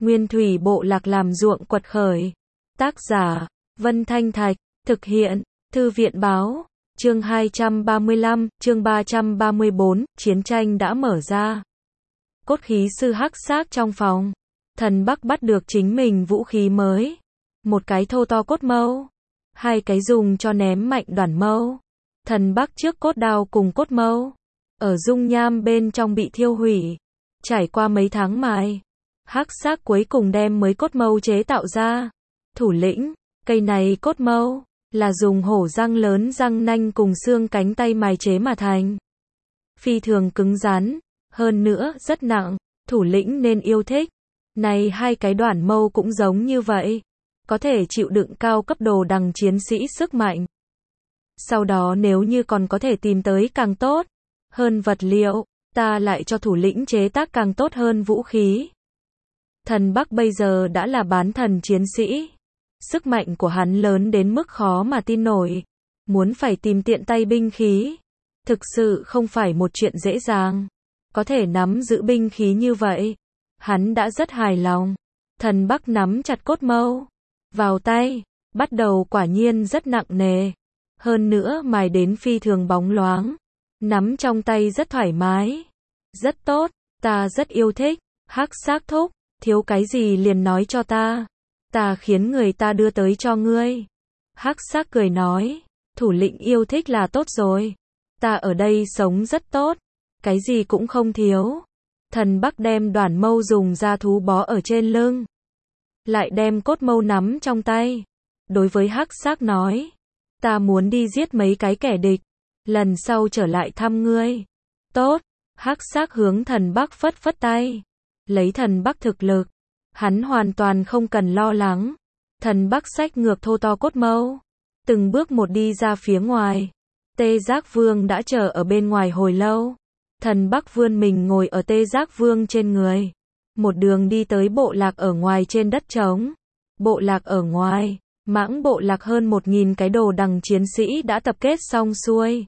Nguyên thủy bộ lạc làm ruộng quật khởi. Tác giả, Vân Thanh Thạch, thực hiện, Thư viện báo, chương 235, chương 334, chiến tranh đã mở ra. Cốt khí sư hắc xác trong phòng. Thần Bắc bắt được chính mình vũ khí mới. Một cái thô to cốt mâu. Hai cái dùng cho ném mạnh đoản mâu. Thần Bắc trước cốt đao cùng cốt mâu. Ở dung nham bên trong bị thiêu hủy. Trải qua mấy tháng mài. Hắc xác cuối cùng đem mới cốt mâu chế tạo ra. Thủ lĩnh, cây này cốt mâu, là dùng hổ răng lớn răng nanh cùng xương cánh tay mài chế mà thành. Phi thường cứng rắn, hơn nữa rất nặng, thủ lĩnh nên yêu thích. Này hai cái đoản mâu cũng giống như vậy. Có thể chịu đựng cao cấp đồ đằng chiến sĩ sức mạnh. Sau đó nếu như còn có thể tìm tới càng tốt hơn vật liệu, ta lại cho thủ lĩnh chế tác càng tốt hơn vũ khí. Thần Bắc bây giờ đã là bán thần chiến sĩ. Sức mạnh của hắn lớn đến mức khó mà tin nổi. Muốn phải tìm tiện tay binh khí. Thực sự không phải một chuyện dễ dàng. Có thể nắm giữ binh khí như vậy. Hắn đã rất hài lòng. Thần Bắc nắm chặt cốt mâu. Vào tay. Bắt đầu quả nhiên rất nặng nề. Hơn nữa mài đến phi thường bóng loáng. Nắm trong tay rất thoải mái. Rất tốt. Ta rất yêu thích. Hắc xác thúc. Thiếu cái gì liền nói cho ta. Ta khiến người ta đưa tới cho ngươi. Hắc xác cười nói. Thủ lĩnh yêu thích là tốt rồi. Ta ở đây sống rất tốt. Cái gì cũng không thiếu. Thần Bắc đem đoản mâu dùng da thú bó ở trên lưng. Lại đem cốt mâu nắm trong tay. Đối với hắc xác nói. Ta muốn đi giết mấy cái kẻ địch. Lần sau trở lại thăm ngươi. Tốt. Hắc xác hướng thần Bắc phất phất tay. Lấy thần Bắc thực lực. Hắn hoàn toàn không cần lo lắng. Thần Bắc xách ngược thô to cốt mâu. Từng bước một đi ra phía ngoài. Tê Giác Vương đã chờ ở bên ngoài hồi lâu. Thần Bắc vươn mình ngồi ở Tê Giác Vương trên người. Một đường đi tới bộ lạc ở ngoài trên đất trống. Bộ lạc ở ngoài, mãng bộ lạc hơn 1000 cái đồ đằng chiến sĩ đã tập kết xong xuôi.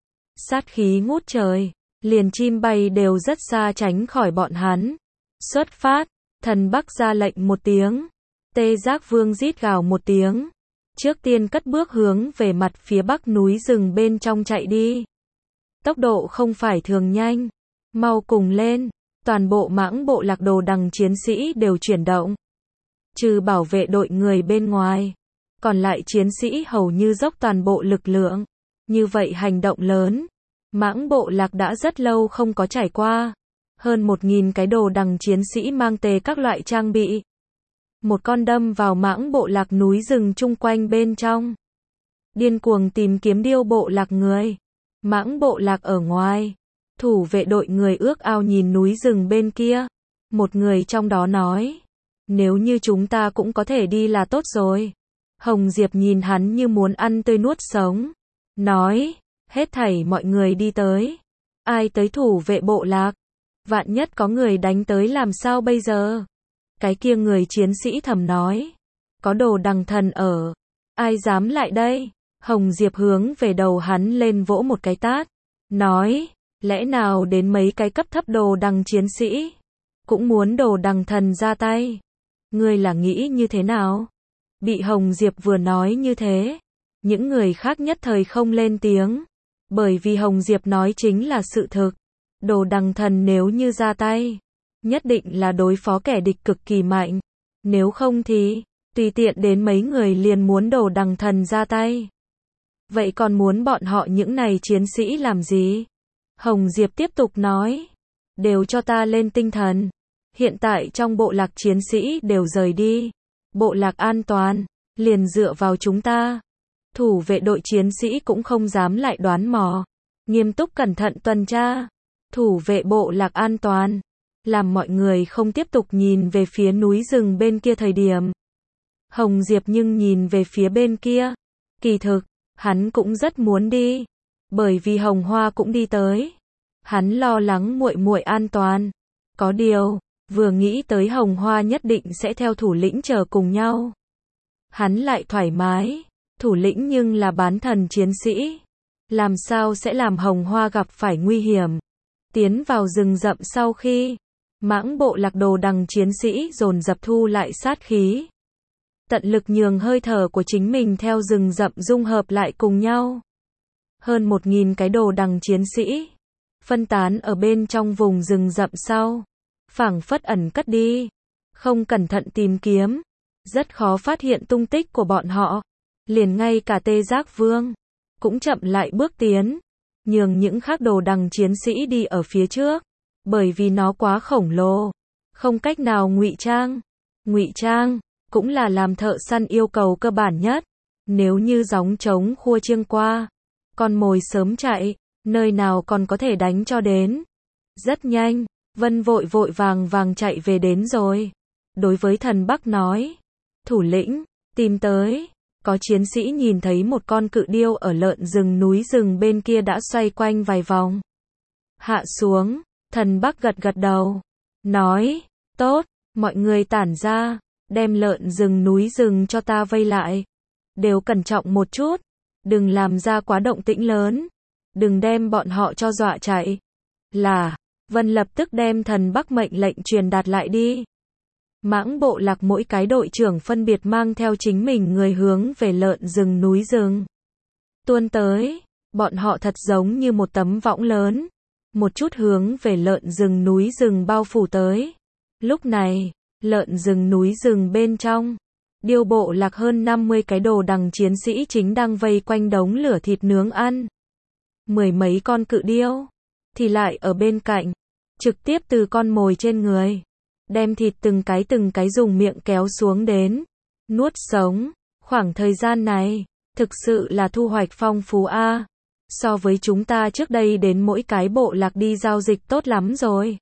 Sát khí ngút trời, liền chim bay đều rất xa tránh khỏi bọn hắn. Xuất phát, thần Bắc ra lệnh một tiếng. Tê Giác Vương rít gào một tiếng. Trước tiên cất bước hướng về mặt phía bắc núi rừng bên trong chạy đi. Tốc độ không phải thường nhanh. Mau cùng lên. Toàn bộ mãng bộ lạc đồ đằng chiến sĩ đều chuyển động. Trừ bảo vệ đội người bên ngoài. Còn lại chiến sĩ hầu như dốc toàn bộ lực lượng. Như vậy hành động lớn. Mãng bộ lạc đã rất lâu không có trải qua. Hơn 1000 cái đồ đằng chiến sĩ mang tề các loại trang bị. Một con đâm vào mãng bộ lạc núi rừng chung quanh bên trong. Điên cuồng tìm kiếm điêu bộ lạc người. Mãng bộ lạc ở ngoài. Thủ vệ đội người ước ao nhìn núi rừng bên kia. Một người trong đó nói. Nếu như chúng ta cũng có thể đi là tốt rồi. Hồng Diệp nhìn hắn như muốn ăn tươi nuốt sống. Nói. Hết thảy mọi người đi tới. Ai tới thủ vệ bộ lạc? Vạn nhất có người đánh tới làm sao bây giờ? Cái kia người chiến sĩ thầm nói. Có đồ đằng thần ở. Ai dám lại đây? Hồng Diệp hướng về đầu hắn lên vỗ một cái tát. Nói. Lẽ nào đến mấy cái cấp thấp đồ đằng chiến sĩ? Cũng muốn đồ đằng thần ra tay. Ngươi là nghĩ như thế nào? Bị Hồng Diệp vừa nói như thế. Những người khác nhất thời không lên tiếng. Bởi vì Hồng Diệp nói chính là sự thực. Đồ đằng thần nếu như ra tay. Nhất định là đối phó kẻ địch cực kỳ mạnh. Nếu không thì, tùy tiện đến mấy người liền muốn đồ đằng thần ra tay. Vậy còn muốn bọn họ những này chiến sĩ làm gì? Hồng Diệp tiếp tục nói. Đều cho ta lên tinh thần. Hiện tại trong bộ lạc chiến sĩ đều rời đi. Bộ lạc an toàn, liền dựa vào chúng ta. Thủ vệ đội chiến sĩ cũng không dám lại đoán mò. Nghiêm túc cẩn thận tuần tra. Thủ vệ bộ lạc an toàn. Làm mọi người không tiếp tục nhìn về phía núi rừng bên kia thời điểm. Hồng Diệp nhưng nhìn về phía bên kia. Kỳ thực, hắn cũng rất muốn đi. Bởi vì Hồng Hoa cũng đi tới. Hắn lo lắng muội muội an toàn. Có điều, vừa nghĩ tới Hồng Hoa nhất định sẽ theo thủ lĩnh chờ cùng nhau. Hắn lại thoải mái. Thủ lĩnh nhưng là bán thần chiến sĩ. Làm sao sẽ làm Hồng Hoa gặp phải nguy hiểm. Tiến vào rừng rậm sau khi Mãng bộ lạc đồ đằng chiến sĩ dồn dập thu lại sát khí. Tận lực nhường hơi thở của chính mình theo rừng rậm dung hợp lại cùng nhau. Hơn 1000 cái đồ đằng chiến sĩ phân tán ở bên trong vùng rừng rậm sau, phảng phất ẩn cất đi, không cẩn thận tìm kiếm, rất khó phát hiện tung tích của bọn họ. Liền ngay cả Tê Giác Vương cũng chậm lại bước tiến, nhường những khác đồ đằng chiến sĩ đi ở phía trước, bởi vì nó quá khổng lồ, không cách nào ngụy trang. Ngụy trang cũng là làm thợ săn yêu cầu cơ bản nhất. Nếu như gióng trống khua chiêng qua, con mồi sớm chạy, nơi nào còn có thể đánh cho đến. Rất nhanh, Vân vội vội vàng vàng chạy về đến rồi. Đối với Thần Bắc nói, thủ lĩnh, tìm tới. Có chiến sĩ nhìn thấy một con cự điêu ở lợn rừng núi rừng bên kia đã xoay quanh vài vòng. Hạ xuống, Thần Bắc gật gật đầu, nói, tốt, mọi người tản ra, đem lợn rừng núi rừng cho ta vây lại. Đều cẩn trọng một chút, đừng làm ra quá động tĩnh lớn, đừng đem bọn họ cho dọa chạy. Là, Vân lập tức đem Thần Bắc mệnh lệnh truyền đạt lại đi. Mãng bộ lạc mỗi cái đội trưởng phân biệt mang theo chính mình người hướng về lợn rừng núi rừng. Tuôn tới, bọn họ thật giống như một tấm võng lớn, một chút hướng về lợn rừng núi rừng bao phủ tới. Lúc này, lợn rừng núi rừng bên trong, điêu bộ lạc hơn 50 cái đồ đằng chiến sĩ chính đang vây quanh đống lửa thịt nướng ăn. Mười mấy con cự điêu thì lại ở bên cạnh, trực tiếp từ con mồi trên người, đem thịt từng cái dùng miệng kéo xuống đến, nuốt sống. Khoảng thời gian này, thực sự là thu hoạch phong phú a. So với chúng ta trước đây đến mỗi cái bộ lạc đi giao dịch tốt lắm rồi.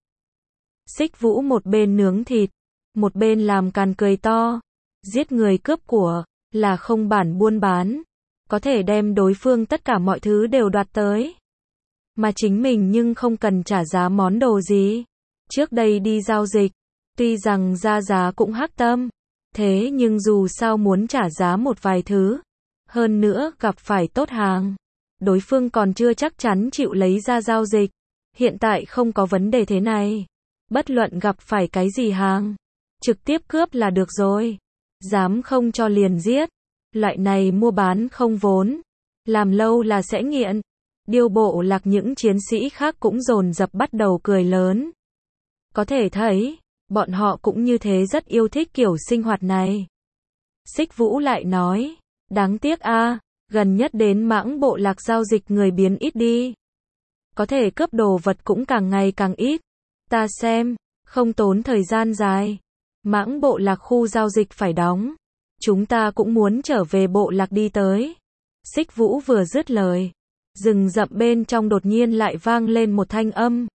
Xích Vũ một bên nướng thịt, một bên làm càn cười to. Giết người cướp của, là không bản buôn bán. Có thể đem đối phương tất cả mọi thứ đều đoạt tới. Mà chính mình nhưng không cần trả giá món đồ gì. Trước đây đi giao dịch, tuy rằng ra giá cũng hắc tâm, thế nhưng dù sao muốn trả giá một vài thứ. Hơn nữa gặp phải tốt hàng, đối phương còn chưa chắc chắn chịu lấy ra giao dịch. Hiện tại không có vấn đề thế này. Bất luận gặp phải cái gì hàng, trực tiếp cướp là được rồi. Dám không cho liền giết. Loại này mua bán không vốn, làm lâu là sẽ nghiện. Điêu bộ lạc những chiến sĩ khác cũng dồn dập bắt đầu cười lớn. Có thể thấy, bọn họ cũng như thế rất yêu thích kiểu sinh hoạt này. Xích Vũ lại nói, đáng tiếc a, gần nhất đến mãng bộ lạc giao dịch người biến ít đi. Có thể cướp đồ vật cũng càng ngày càng ít. Ta xem, không tốn thời gian dài, mãng bộ lạc khu giao dịch phải đóng. Chúng ta cũng muốn trở về bộ lạc đi tới. Xích Vũ vừa dứt lời, rừng rậm bên trong đột nhiên lại vang lên một thanh âm.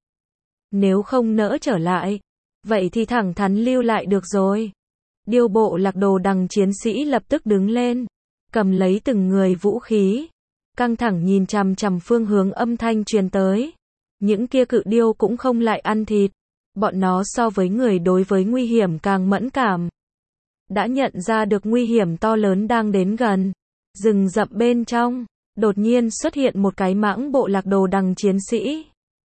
Nếu không nỡ trở lại, vậy thì thẳng thắn lưu lại được rồi. Điêu bộ lạc đồ đằng chiến sĩ lập tức đứng lên, cầm lấy từng người vũ khí, căng thẳng nhìn chằm chằm phương hướng âm thanh truyền tới. Những kia cự điêu cũng không lại ăn thịt, bọn nó so với người đối với nguy hiểm càng mẫn cảm. Đã nhận ra được nguy hiểm to lớn đang đến gần. Rừng rậm bên trong, đột nhiên xuất hiện một cái mãng bộ lạc đồ đằng chiến sĩ.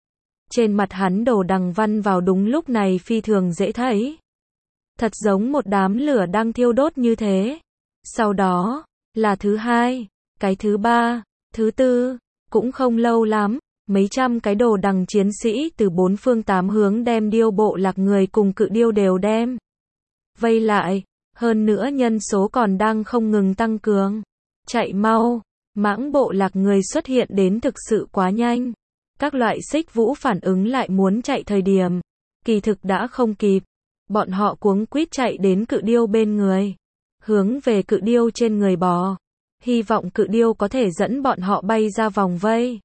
Trên mặt hắn đồ đằng văn vào đúng lúc này phi thường dễ thấy. Thật giống một đám lửa đang thiêu đốt như thế. Sau đó, là thứ hai, cái thứ ba, thứ tư, cũng không lâu lắm, mấy trăm cái đồ đằng chiến sĩ từ bốn phương tám hướng đem điêu bộ lạc người cùng cự điêu đều đem vây lại, hơn nữa nhân số còn đang không ngừng tăng cường. Chạy mau, mãng bộ lạc người xuất hiện đến thực sự quá nhanh. Các loại Xích Vũ phản ứng lại muốn chạy thời điểm, kỳ thực đã không kịp. Bọn họ cuống quýt chạy đến cự điêu bên người, hướng về cự điêu trên người bò, hy vọng cự điêu có thể dẫn bọn họ bay ra vòng vây.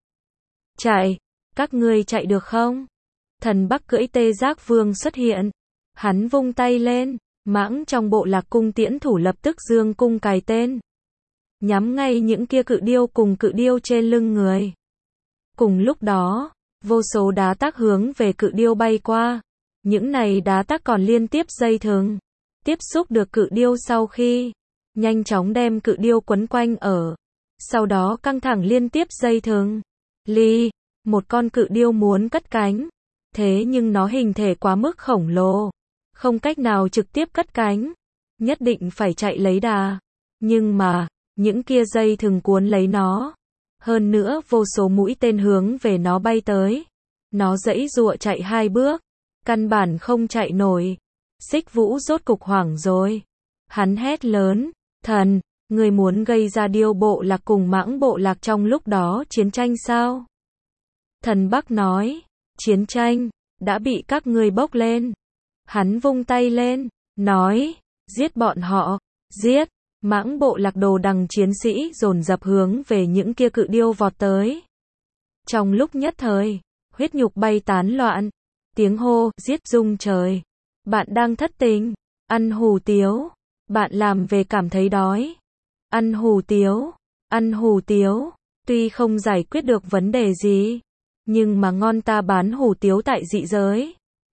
Chạy, các ngươi chạy được không? Thần Bắc cưỡi Tê Giác Vương xuất hiện, hắn vung tay lên, mãng trong bộ lạc cung tiễn thủ lập tức dương cung cài tên, nhắm ngay những kia cự điêu cùng cự điêu trên lưng người. Cùng lúc đó, vô số đá tác hướng về cự điêu bay qua. Những này đá tác còn liên tiếp dây thừng, tiếp xúc được cự điêu sau khi nhanh chóng đem cự điêu quấn quanh ở. Sau đó căng thẳng liên tiếp dây thừng. Một con cự điêu muốn cất cánh. Thế nhưng nó hình thể quá mức khổng lồ, không cách nào trực tiếp cất cánh, nhất định phải chạy lấy đà. Nhưng mà, những kia dây thừng cuốn lấy nó. Hơn nữa vô số mũi tên hướng về nó bay tới. Nó giãy giụa chạy 2 bước, căn bản không chạy nổi. Xích Vũ rốt cục hoảng rồi. Hắn hét lớn, thần, người muốn gây ra Điêu bộ lạc cùng Mãng bộ lạc trong lúc đó chiến tranh sao? Thần Bắc nói, chiến tranh, đã bị các ngươi bốc lên. Hắn vung tay lên, nói, giết bọn họ, giết. Mãng bộ lạc đồ đằng chiến sĩ dồn dập hướng về những kia cự điêu vọt tới. Trong lúc nhất thời, huyết nhục bay tán loạn, tiếng hô, giết rung trời. Bạn đang thất tình, ăn hủ tiếu, bạn làm về cảm thấy đói. Ăn hủ tiếu, ăn hủ tiếu, tuy không giải quyết được vấn đề gì, nhưng mà ngon ta bán hủ tiếu tại dị giới.